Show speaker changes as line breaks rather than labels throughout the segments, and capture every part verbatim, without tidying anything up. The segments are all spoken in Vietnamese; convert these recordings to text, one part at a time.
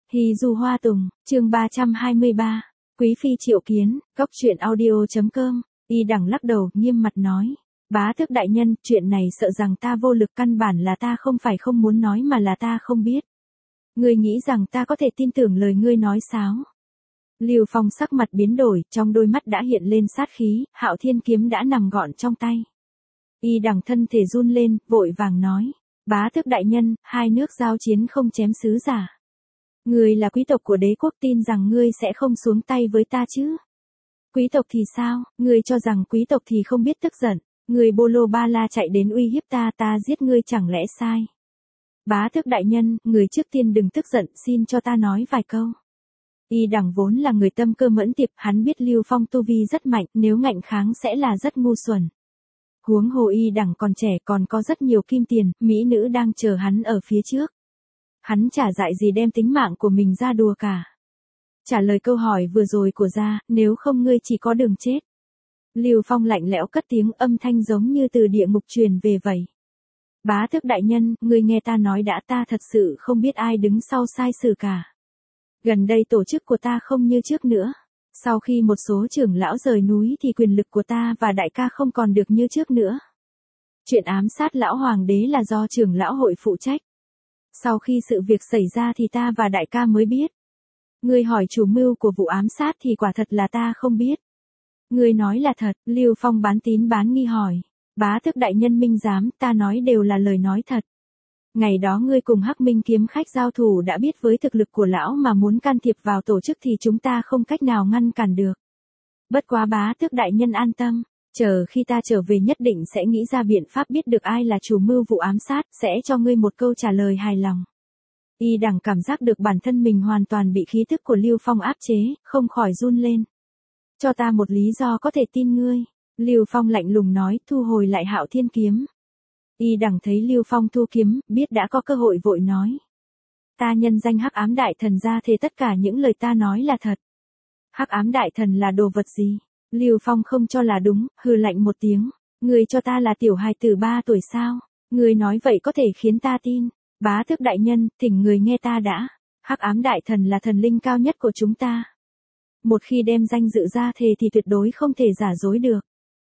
Hy Du Hoa Tùng, chương ba trăm hai mươi ba, Quý Phi triệu kiến, góc truyện audio.com, Y Đằng lắc đầu, nghiêm mặt nói. Bá tước đại nhân, chuyện này sợ rằng ta vô lực, căn bản là ta không phải không muốn nói mà là ta không biết. Ngươi nghĩ rằng ta có thể tin tưởng lời ngươi nói sao? Lưu Phong sắc mặt biến đổi, trong đôi mắt đã hiện lên sát khí, Hạo Thiên kiếm đã nằm gọn trong tay. Y Đằng thân thể run lên, vội vàng nói. Bá tước đại nhân, hai nước giao chiến không chém sứ giả. Ngươi là quý tộc của đế quốc, tin rằng ngươi sẽ không xuống tay với ta chứ? Quý tộc thì sao, ngươi cho rằng quý tộc thì không biết tức giận, ngươi Bô Lô Ba La chạy đến uy hiếp ta, ta giết ngươi chẳng lẽ sai? Bá tước đại nhân, người trước tiên đừng tức giận, xin cho ta nói vài câu. Y Đằng vốn là người tâm cơ mẫn tiệp, hắn biết Lưu Phong tu vi rất mạnh, nếu ngạnh kháng sẽ là rất ngu xuẩn. Huống hồ Y Đằng còn trẻ, còn có rất nhiều kim tiền, mỹ nữ đang chờ hắn ở phía trước. Hắn chả dại gì đem tính mạng của mình ra đùa cả. Trả lời câu hỏi vừa rồi của gia, nếu không ngươi chỉ có đường chết. Lưu Phong lạnh lẽo cất tiếng, âm thanh giống như từ địa ngục truyền về vậy. Bá tước đại nhân, ngươi nghe ta nói đã, ta thật sự không biết ai đứng sau sai sử cả. Gần đây tổ chức của ta không như trước nữa. Sau khi một số trưởng lão rời núi thì quyền lực của ta và đại ca không còn được như trước nữa. Chuyện ám sát lão hoàng đế là do trưởng lão hội phụ trách. Sau khi sự việc xảy ra thì ta và đại ca mới biết. Ngươi hỏi chủ mưu của vụ ám sát thì quả thật là ta không biết. Ngươi nói là thật, Lưu Phong bán tín bán nghi hỏi. Bá tước đại nhân minh giám, ta nói đều là lời nói thật. Ngày đó ngươi cùng Hắc Minh kiếm khách giao thủ đã biết với thực lực của lão mà muốn can thiệp vào tổ chức thì chúng ta không cách nào ngăn cản được. Bất quá bá tước đại nhân an tâm, chờ khi ta trở về nhất định sẽ nghĩ ra biện pháp biết được ai là chủ mưu vụ ám sát, sẽ cho ngươi một câu trả lời hài lòng. Y Đằng cảm giác được bản thân mình hoàn toàn bị khí tức của Lưu Phong áp chế, không khỏi run lên. Cho ta một lý do có thể tin ngươi. Lưu Phong lạnh lùng nói, thu hồi lại Hạo Thiên kiếm. Y Đằng thấy Lưu Phong thu kiếm, biết đã có cơ hội vội nói. Ta nhân danh Hắc Ám Đại Thần ra thề tất cả những lời ta nói là thật. Hắc Ám Đại Thần là đồ vật gì? Lưu Phong không cho là đúng, hừ lạnh một tiếng. Ngươi cho ta là tiểu hài tử ba tuổi sao? Ngươi nói vậy có thể khiến ta tin. Bá tước đại nhân, thỉnh người nghe ta đã. Hắc Ám Đại Thần là thần linh cao nhất của chúng ta. Một khi đem danh dự ra thề thì tuyệt đối không thể giả dối được.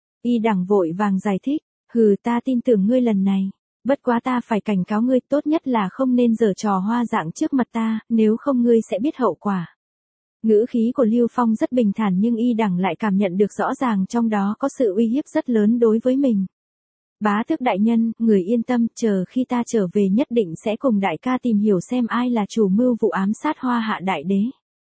Y Đằng vội vàng giải thích. Hừ, ta tin tưởng ngươi lần này. Bất quá ta phải cảnh cáo ngươi, tốt nhất là không nên giở trò hoa dạng trước mặt ta, nếu không ngươi sẽ biết hậu quả. Ngữ khí của Lưu Phong rất bình thản nhưng Y Đằng lại cảm nhận được rõ ràng trong đó có sự uy hiếp rất lớn đối với mình. Bá tước đại nhân, người yên tâm, chờ khi ta trở về nhất định sẽ cùng đại ca tìm hiểu xem ai là chủ mưu vụ ám sát Hoa Hạ đại đế.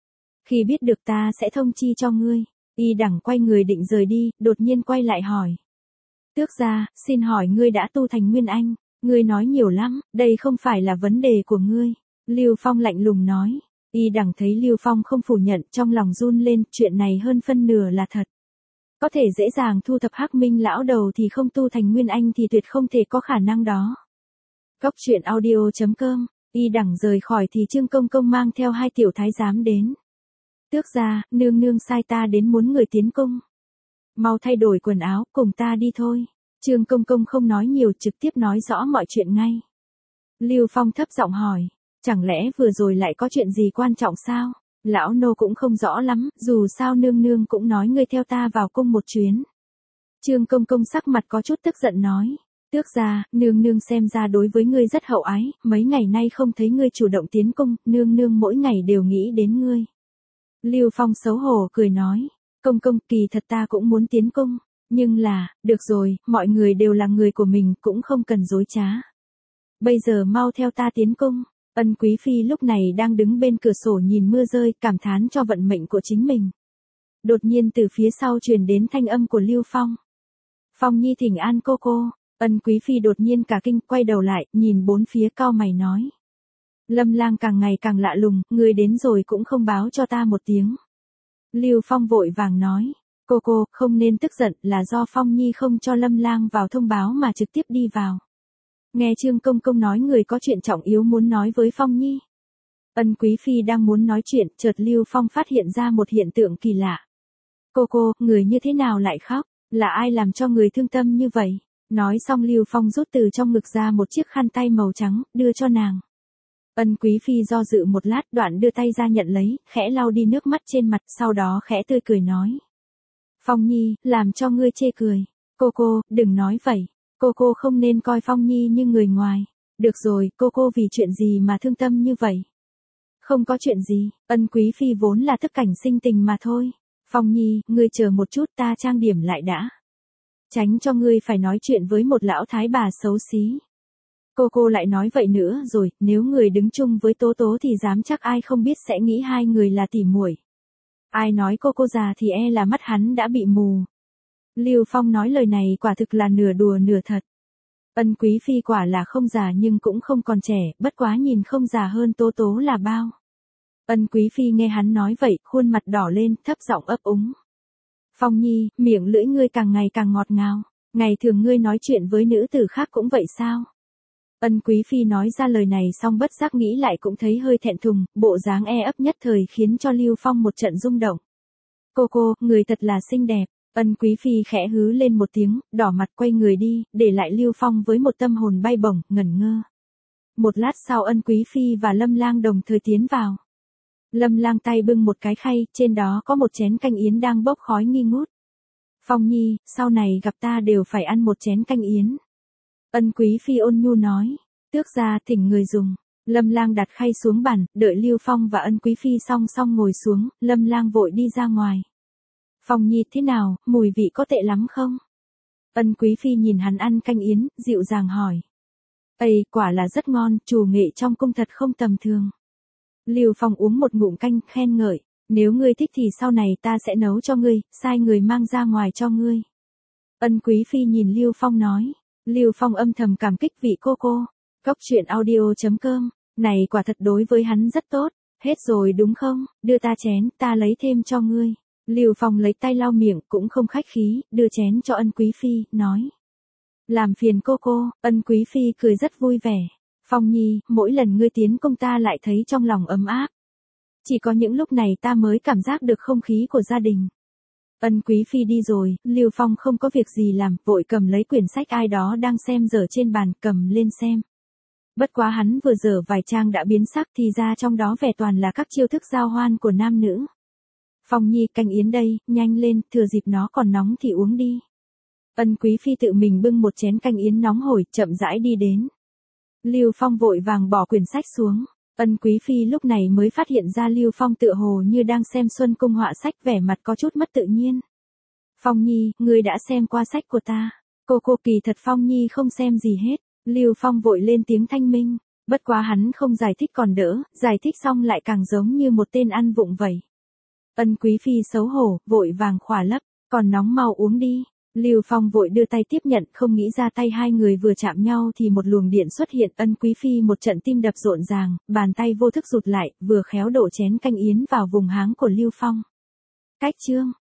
Khi biết được ta sẽ thông chi cho ngươi. Y Đằng quay người định rời đi, đột nhiên quay lại hỏi. Tước gia, xin hỏi ngươi đã tu thành Nguyên Anh, ngươi nói nhiều lắm, đây không phải là vấn đề của ngươi. Lưu Phong lạnh lùng nói. Y Đằng thấy Lưu Phong không phủ nhận, trong lòng run lên, chuyện này hơn phân nửa là thật. Có thể dễ dàng thu thập Hắc Minh lão đầu thì không tu thành Nguyên Anh thì tuyệt không thể có khả năng đó. Góc truyện audio.com, Y Đằng rời khỏi thì Trương Công Công mang theo hai tiểu thái giám đến. Tước gia, nương nương sai ta đến muốn người tiến cung. Mau thay đổi quần áo, cùng ta đi thôi. Trương Công Công không nói nhiều, trực tiếp nói rõ mọi chuyện ngay. Lưu Phong thấp giọng hỏi, chẳng lẽ vừa rồi lại có chuyện gì quan trọng sao? Lão nô cũng không rõ lắm, dù sao nương nương cũng nói ngươi theo ta vào cung một chuyến. Trương Công Công sắc mặt có chút tức giận nói, tước gia, nương nương xem ra đối với ngươi rất hậu ái, mấy ngày nay không thấy ngươi chủ động tiến cung, nương nương mỗi ngày đều nghĩ đến ngươi. Lưu Phong xấu hổ cười nói, Công Công, kỳ thật ta cũng muốn tiến cung, nhưng là, được rồi, mọi người đều là người của mình, cũng không cần dối trá. Bây giờ mau theo ta tiến cung. Ân Quý Phi lúc này đang đứng bên cửa sổ nhìn mưa rơi, cảm thán cho vận mệnh của chính mình. Đột nhiên từ phía sau truyền đến thanh âm của Lưu Phong. Phong Nhi thỉnh an cô cô. Ân Quý Phi đột nhiên cả kinh, quay đầu lại, nhìn bốn phía cau mày nói. Lâm Lang càng ngày càng lạ lùng, người đến rồi cũng không báo cho ta một tiếng. Lưu Phong vội vàng nói, cô cô, không nên tức giận, là do Phong Nhi không cho Lâm Lang vào thông báo mà trực tiếp đi vào. Nghe Trương Công Công nói người có chuyện trọng yếu muốn nói với Phong Nhi. Ân Quý Phi đang muốn nói chuyện, chợt Lưu Phong phát hiện ra một hiện tượng kỳ lạ. Cô cô, người như thế nào lại khóc, là ai làm cho người thương tâm như vậy? Nói xong Lưu Phong rút từ trong ngực ra một chiếc khăn tay màu trắng, đưa cho nàng. Ân Quý Phi do dự một lát, đoạn đưa tay ra nhận lấy, khẽ lau đi nước mắt trên mặt, sau đó khẽ tươi cười nói. Phong Nhi, làm cho ngươi chê cười. Cô cô, đừng nói vậy. Cô cô không nên coi Phong Nhi như người ngoài. Được rồi, cô cô vì chuyện gì mà thương tâm như vậy? Không có chuyện gì, Ân Quý Phi vốn là thức cảnh sinh tình mà thôi. Phong Nhi, ngươi chờ một chút, ta trang điểm lại đã. Tránh cho ngươi phải nói chuyện với một lão thái bà xấu xí. Cô cô lại nói vậy nữa rồi, nếu người đứng chung với Tố Tố thì dám chắc ai không biết sẽ nghĩ hai người là tỉ muội. Ai nói cô cô già thì e là mắt hắn đã bị mù. Lưu Phong nói lời này quả thực là nửa đùa nửa thật. Ân Quý Phi quả là không già nhưng cũng không còn trẻ, bất quá nhìn không già hơn Tố Tố là bao. Ân Quý Phi nghe hắn nói vậy, khuôn mặt đỏ lên, thấp giọng ấp úng. Phong Nhi, miệng lưỡi ngươi càng ngày càng ngọt ngào. Ngày thường ngươi nói chuyện với nữ tử khác cũng vậy sao? Ân Quý Phi nói ra lời này xong bất giác nghĩ lại cũng thấy hơi thẹn thùng, bộ dáng e ấp nhất thời khiến cho Lưu Phong một trận rung động. Cô cô, người thật là xinh đẹp. Ân Quý Phi khẽ hứ lên một tiếng, đỏ mặt quay người đi, để lại Lưu Phong với một tâm hồn bay bổng, ngẩn ngơ. Một lát sau Ân Quý Phi và Lâm Lang đồng thời tiến vào. Lâm Lang tay bưng một cái khay, trên đó có một chén canh yến đang bốc khói nghi ngút. Phong Nhi, sau này gặp ta đều phải ăn một chén canh yến. Ân Quý Phi ôn nhu nói, tước ra thỉnh người dùng. Lâm Lang đặt khay xuống bàn, đợi Lưu Phong và Ân Quý Phi song song ngồi xuống, Lâm Lang vội đi ra ngoài. Phong Nhi thế nào, mùi vị có tệ lắm không? Ân Quý Phi nhìn hắn ăn canh yến, dịu dàng hỏi. Ây, quả là rất ngon, chủ nghệ trong cung thật không tầm thường. Lưu Phong uống một ngụm canh, khen ngợi, nếu ngươi thích thì sau này ta sẽ nấu cho ngươi, sai người mang ra ngoài cho ngươi. Ân Quý Phi nhìn Lưu Phong nói. Lưu Phong âm thầm cảm kích vị cô cô. Cốc truyện audio chấm com, này quả thật đối với hắn rất tốt. Hết rồi đúng không, đưa ta chén, ta lấy thêm cho ngươi. Lưu Phong lấy tay lau miệng, cũng không khách khí, đưa chén cho Ân Quý Phi, nói. Làm phiền cô cô, Ân Quý Phi cười rất vui vẻ. Phong Nhi, mỗi lần ngươi tiến cung ta lại thấy trong lòng ấm áp. Chỉ có những lúc này ta mới cảm giác được không khí của gia đình. Ân Quý Phi đi rồi, Lưu Phong không có việc gì làm, vội cầm lấy quyển sách ai đó đang xem dở trên bàn, cầm lên xem. Bất quá hắn vừa dở vài trang đã biến sắc thì ra trong đó vẻ toàn là các chiêu thức giao hoan của nam nữ. Phong Nhi, canh yến đây, nhanh lên, thừa dịp nó còn nóng thì uống đi. Ân Quý Phi tự mình bưng một chén canh yến nóng hổi, chậm rãi đi đến. Lưu Phong vội vàng bỏ quyển sách xuống. Ân Quý Phi lúc này mới phát hiện ra Lưu Phong tựa hồ như đang xem Xuân Cung họa sách, vẻ mặt có chút mất tự nhiên. Phong Nhi, ngươi đã xem qua sách của ta. Cô cô kỳ thật Phong Nhi không xem gì hết. Lưu Phong vội lên tiếng thanh minh. Bất quá hắn không giải thích còn đỡ, giải thích xong lại càng giống như một tên ăn vụng vậy. Ân Quý Phi xấu hổ, vội vàng khỏa lấp, còn nóng mau uống đi. Lưu Phong vội đưa tay tiếp nhận, không nghĩ ra tay hai người vừa chạm nhau thì một luồng điện xuất hiện. Ân Quý Phi một trận tim đập rộn ràng, bàn tay vô thức rụt lại, vừa khéo đổ chén canh yến vào vùng háng của Lưu Phong. Cách chương